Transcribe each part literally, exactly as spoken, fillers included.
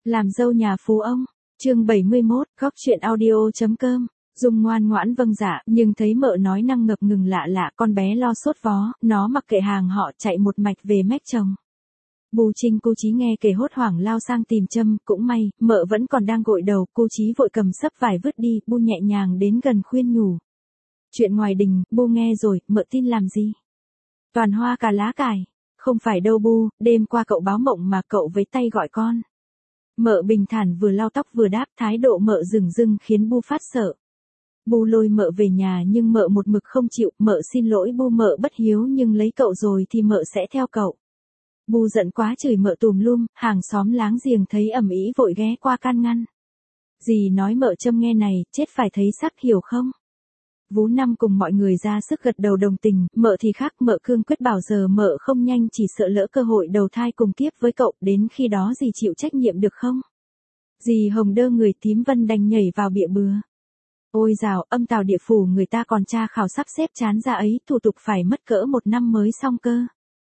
Làm dâu nhà phú ông, chương bảy mươi mốt, góc chuyện audio chấm com. Dung ngoan ngoãn vâng dạ, nhưng thấy mợ nói năng ngập ngừng lạ lạ, con bé lo sốt vó, nó mặc kệ hàng họ chạy một mạch về mách chồng. Bù Trinh cô Chí nghe kể hốt hoảng lao sang tìm châm, cũng may, mợ vẫn còn đang gội đầu, cô Chí vội cầm sấp vải vứt đi, Bu nhẹ nhàng đến gần khuyên nhủ. Chuyện ngoài đình, Bu nghe rồi, mợ tin làm gì? Toàn hoa cả lá cải. Không phải đâu Bu, đêm qua cậu báo mộng mà cậu với tay gọi con. Mợ bình thản vừa lau tóc vừa đáp, thái độ mợ rừng rưng khiến Bu phát sợ. Bu lôi mợ về nhà nhưng mợ một mực không chịu, mợ xin lỗi Bu, mợ bất hiếu nhưng lấy cậu rồi thì mợ sẽ theo cậu. Bu giận quá chửi mợ tùm lum, hàng xóm láng giềng thấy ầm ĩ vội ghé qua can ngăn. Dì nói mợ châm nghe này, chết phải thấy sắc hiểu không? Vú Năm cùng mọi người ra sức gật đầu đồng tình, mợ thì khác, mợ cương quyết bảo giờ mợ không nhanh chỉ sợ lỡ cơ hội đầu thai cùng tiếp với cậu, đến khi đó dì chịu trách nhiệm được không? Dì hồng đơ người, Tím Vân đành nhảy vào bịa bừa. Ôi dào, âm tào địa phủ người ta còn tra khảo sắp xếp chán ra ấy, thủ tục phải mất cỡ một năm mới xong cơ.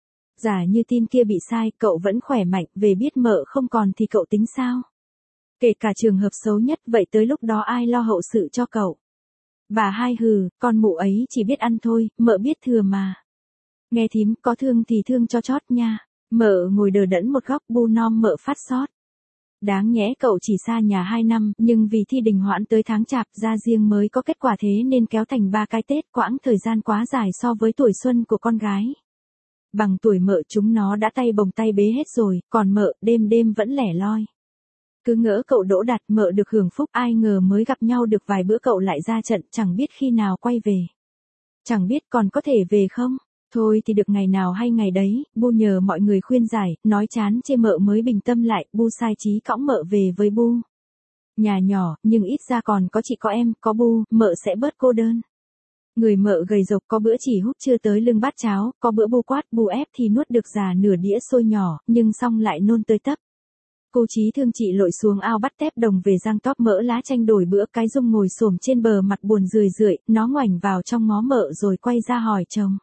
Giả như tin kia bị sai, cậu vẫn khỏe mạnh, về biết mợ không còn thì cậu tính sao? Kể cả trường hợp xấu nhất, vậy tới lúc đó ai lo hậu sự cho cậu? Bà hai hừ, con mụ ấy chỉ biết ăn thôi, mợ biết thừa mà. Nghe thím, có thương thì thương cho chót nha. Mợ ngồi đờ đẫn một góc, Bu nom mợ phát sót. Đáng nhẽ cậu chỉ xa nhà hai năm, nhưng vì thi đình hoãn tới tháng chạp ra riêng mới có kết quả thế nên kéo thành ba cái Tết, quãng thời gian quá dài so với tuổi xuân của con gái. Bằng tuổi mợ chúng nó đã tay bồng tay bế hết rồi, còn mợ đêm đêm vẫn lẻ loi. Cứ ngỡ cậu đỗ đạt mợ được hưởng phúc, ai ngờ mới gặp nhau được vài bữa cậu lại ra trận, chẳng biết khi nào quay về. Chẳng biết còn có thể về không? Thôi thì được ngày nào hay ngày đấy, Bu nhờ mọi người khuyên giải, nói chán chê mợ mới bình tâm lại, Bu sai chí cõng mợ về với Bu. Nhà nhỏ, nhưng ít ra còn có chị có em, có Bu, mợ sẽ bớt cô đơn. Người mợ gầy rộc, có bữa chỉ húp chưa tới lưng bát cháo, có bữa Bu quát Bu ép thì nuốt được già nửa đĩa xôi nhỏ, nhưng xong lại nôn tới tấp. Cô Chí thương chị lội xuống ao bắt tép đồng về rang tóp mỡ lá chanh đổi bữa. Cái Dung ngồi xổm trên bờ mặt buồn rười rượi, nó ngoảnh vào trong ngó mợ rồi quay ra hỏi chồng.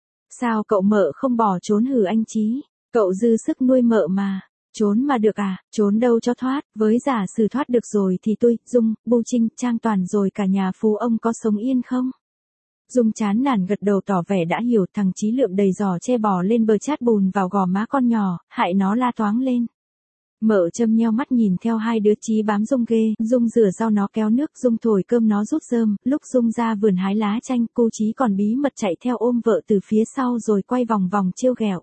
Sao cậu mợ không bỏ trốn hử anh Chí? Cậu dư sức nuôi mợ mà. Trốn mà được à, trốn đâu cho thoát, với giả sử thoát được rồi thì tôi, Dung, Bu Trinh, Trang Toàn rồi cả nhà phú ông có sống yên không? Dung chán nản gật đầu tỏ vẻ đã hiểu, thằng Chí lượm đầy giò che bò lên bờ chát bùn vào gò má con nhỏ, hại nó la toáng lên. Mợ châm nheo mắt nhìn theo hai đứa Chí bám Dung ghê, Dung rửa rau nó kéo nước, Dung thổi cơm nó rút rơm, lúc Dung ra vườn hái lá chanh, cô Chí còn bí mật chạy theo ôm vợ từ phía sau rồi quay vòng vòng trêu ghẹo.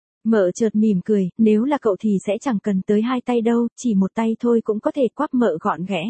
Mợ chợt mỉm cười, nếu là cậu thì sẽ chẳng cần tới hai tay đâu, chỉ một tay thôi cũng có thể quắp mợ gọn ghẽ.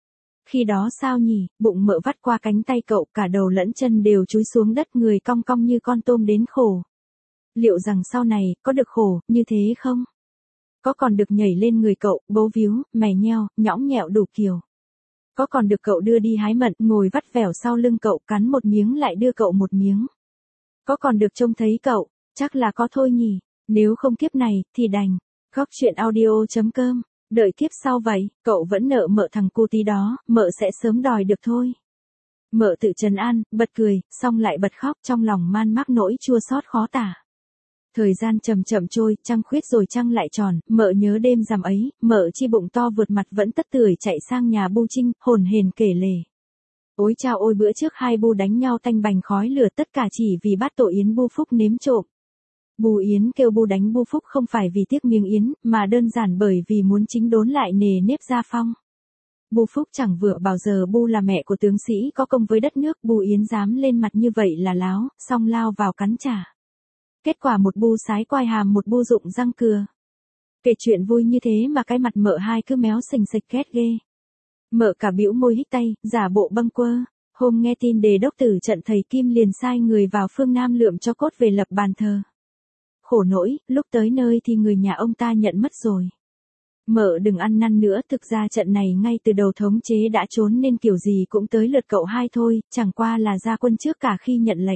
Khi đó sao nhỉ, bụng mợ vắt qua cánh tay cậu, cả đầu lẫn chân đều chúi xuống đất, người cong cong như con tôm đến khổ. Liệu rằng sau này, có được khổ, như thế không? Có còn được nhảy lên người cậu, bấu víu, mè nheo, nhõng nhẽo đủ kiểu. Có còn được cậu đưa đi hái mận, ngồi vắt vẻo sau lưng cậu, cắn một miếng lại đưa cậu một miếng. Có còn được trông thấy cậu, chắc là có thôi nhỉ, nếu không kiếp này, thì đành. Góc chuyện audio chấm com, đợi kiếp sau vậy, cậu vẫn nợ mợ thằng cu tí đó, mợ sẽ sớm đòi được thôi. Mợ tự trấn an, bật cười, xong lại bật khóc, trong lòng man mác nỗi chua xót khó tả. Thời gian chậm chậm trôi, trăng khuyết rồi trăng lại tròn, mợ nhớ đêm rằm ấy, mợ chi bụng to vượt mặt vẫn tất tưởi chạy sang nhà Bu Trinh, hồn hển kể lể. Ôi chao ôi, bữa trước hai Bu đánh nhau tanh bành khói lửa, tất cả chỉ vì bát tổ yến Bu Phúc nếm trộm. Bu Yến kêu Bu đánh Bu Phúc không phải vì tiếc miếng yến, mà đơn giản bởi vì muốn chính đốn lại nề nếp gia phong. Bu Phúc chẳng vừa bao giờ Bu là mẹ của tướng sĩ có công với đất nước, Bu Yến dám lên mặt như vậy là láo, xong lao vào cắn trả. Kết quả một Bu sái quai hàm, một Bu rụng răng cưa. Kể chuyện vui như thế mà cái mặt mợ hai cứ méo sình sịch ghét ghê. Mợ cả bĩu môi hít tay, giả bộ bâng quơ. Hôm nghe tin đề đốc tử trận thầy Kim liền sai người vào phương Nam lượm cho cốt về lập bàn thờ. Khổ nỗi, lúc tới nơi thì người nhà ông ta nhận mất rồi. Mợ đừng ăn năn nữa, thực ra trận này ngay từ đầu thống chế đã trốn nên kiểu gì cũng tới lượt cậu hai thôi, chẳng qua là ra quân trước cả khi nhận lệnh.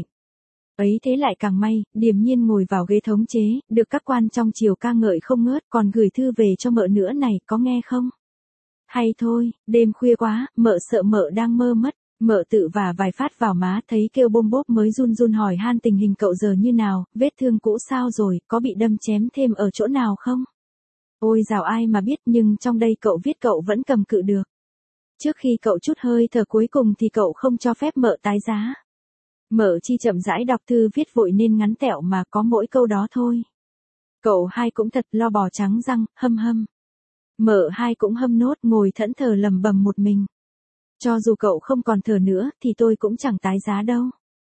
Ấy thế lại càng may, điềm nhiên ngồi vào ghế thống chế, được các quan trong triều ca ngợi không ngớt, còn gửi thư về cho mợ nữa này, có nghe không? Hay thôi, đêm khuya quá, mợ sợ mợ đang mơ mất. Mợ tự vả vài phát vào má, thấy kêu bôm bốp mới run run hỏi han tình hình cậu giờ như nào, vết thương cũ sao rồi, có bị đâm chém thêm ở chỗ nào không? Ôi dào ai mà biết, nhưng trong đây cậu viết cậu vẫn cầm cự được. Trước khi cậu chút hơi thở cuối cùng thì cậu không cho phép Mợ tái giá. Mợ Chi chậm rãi đọc thư viết vội nên ngắn tẹo mà có mỗi câu đó thôi. Cậu hai cũng thật lo bò trắng răng, hâm hâm. Mợ hai cũng hâm nốt, ngồi thẫn thờ lầm bầm một mình. Cho dù cậu không còn thở nữa thì tôi cũng chẳng tái giá đâu.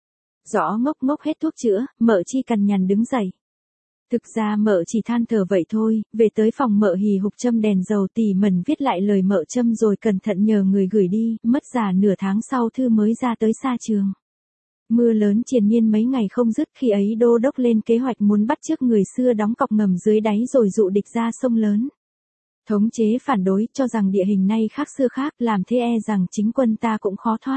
Rõ ngốc ngốc hết thuốc chữa, Mợ Chi cằn nhằn đứng dậy. Thực ra Mợ chỉ than thở vậy thôi, về tới phòng Mợ hì hục châm đèn dầu tỉ mẩn viết lại lời Mợ châm rồi cẩn thận nhờ người gửi đi, mất giả nửa tháng sau thư mới ra tới xa trường. Mưa lớn triền miên mấy ngày không dứt, khi ấy đô đốc lên kế hoạch muốn bắt chước người xưa đóng cọc ngầm dưới đáy rồi dụ địch ra sông lớn. Thống chế phản đối, cho rằng địa hình nay khác xưa khác, làm thế e rằng chính quân ta cũng khó thoát.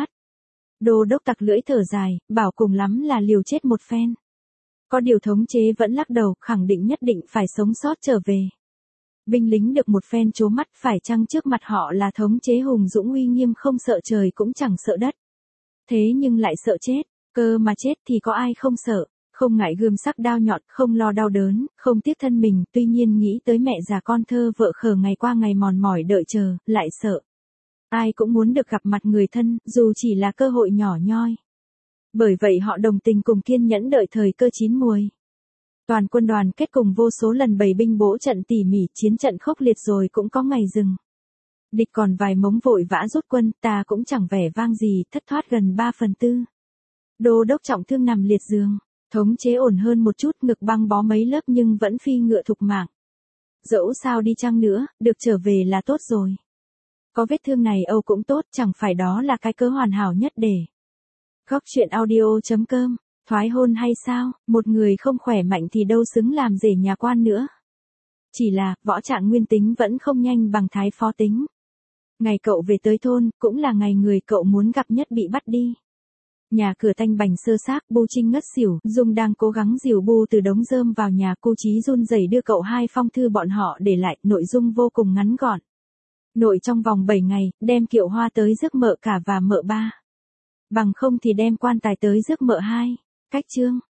Đô đốc tặc lưỡi thở dài, bảo cùng lắm là liều chết một phen. Có điều thống chế vẫn lắc đầu, khẳng định nhất định phải sống sót trở về. Binh lính được một phen trố mắt, phải chăng trước mặt họ là thống chế hùng dũng uy nghiêm không sợ trời cũng chẳng sợ đất. Thế nhưng lại sợ chết, cơ mà chết thì có ai không sợ, không ngại gươm sắc đao nhọn, không lo đau đớn, không tiếc thân mình, tuy nhiên nghĩ tới mẹ già con thơ vợ khờ ngày qua ngày mòn mỏi đợi chờ, lại sợ. Ai cũng muốn được gặp mặt người thân, dù chỉ là cơ hội nhỏ nhoi. Bởi vậy họ đồng tình cùng kiên nhẫn đợi thời cơ chín muồi. Toàn quân đoàn kết cùng vô số lần bày binh bố trận tỉ mỉ, chiến trận khốc liệt rồi cũng có ngày dừng. Địch còn vài mống vội vã rút quân, ta cũng chẳng vẻ vang gì, thất thoát gần ba phần tư. Đô đốc trọng thương nằm liệt giường, thống chế ổn hơn một chút, ngực băng bó mấy lớp nhưng vẫn phi ngựa thục mạng. Dẫu sao đi chăng nữa, được trở về là tốt rồi. Có vết thương này Âu cũng tốt, chẳng phải đó là cái cớ hoàn hảo nhất để. Góc truyện audio chấm com, thoái hôn hay sao, một người không khỏe mạnh thì đâu xứng làm rể nhà quan nữa. Chỉ là, võ trạng nguyên tính vẫn không nhanh bằng thái phó tính. Ngày cậu về tới thôn, cũng là ngày người cậu muốn gặp nhất bị bắt đi. Nhà cửa tanh bành sơ xác, Bu Trinh ngất xỉu, Dung đang cố gắng dìu Bu từ đống rơm vào nhà, cô Chí run rẩy đưa cậu hai phong thư bọn họ để lại, nội dung vô cùng ngắn gọn. Nội trong vòng bảy ngày, đem kiệu hoa tới rước Mợ cả và Mợ ba. Bằng không thì đem quan tài tới rước Mợ hai. Cách chương.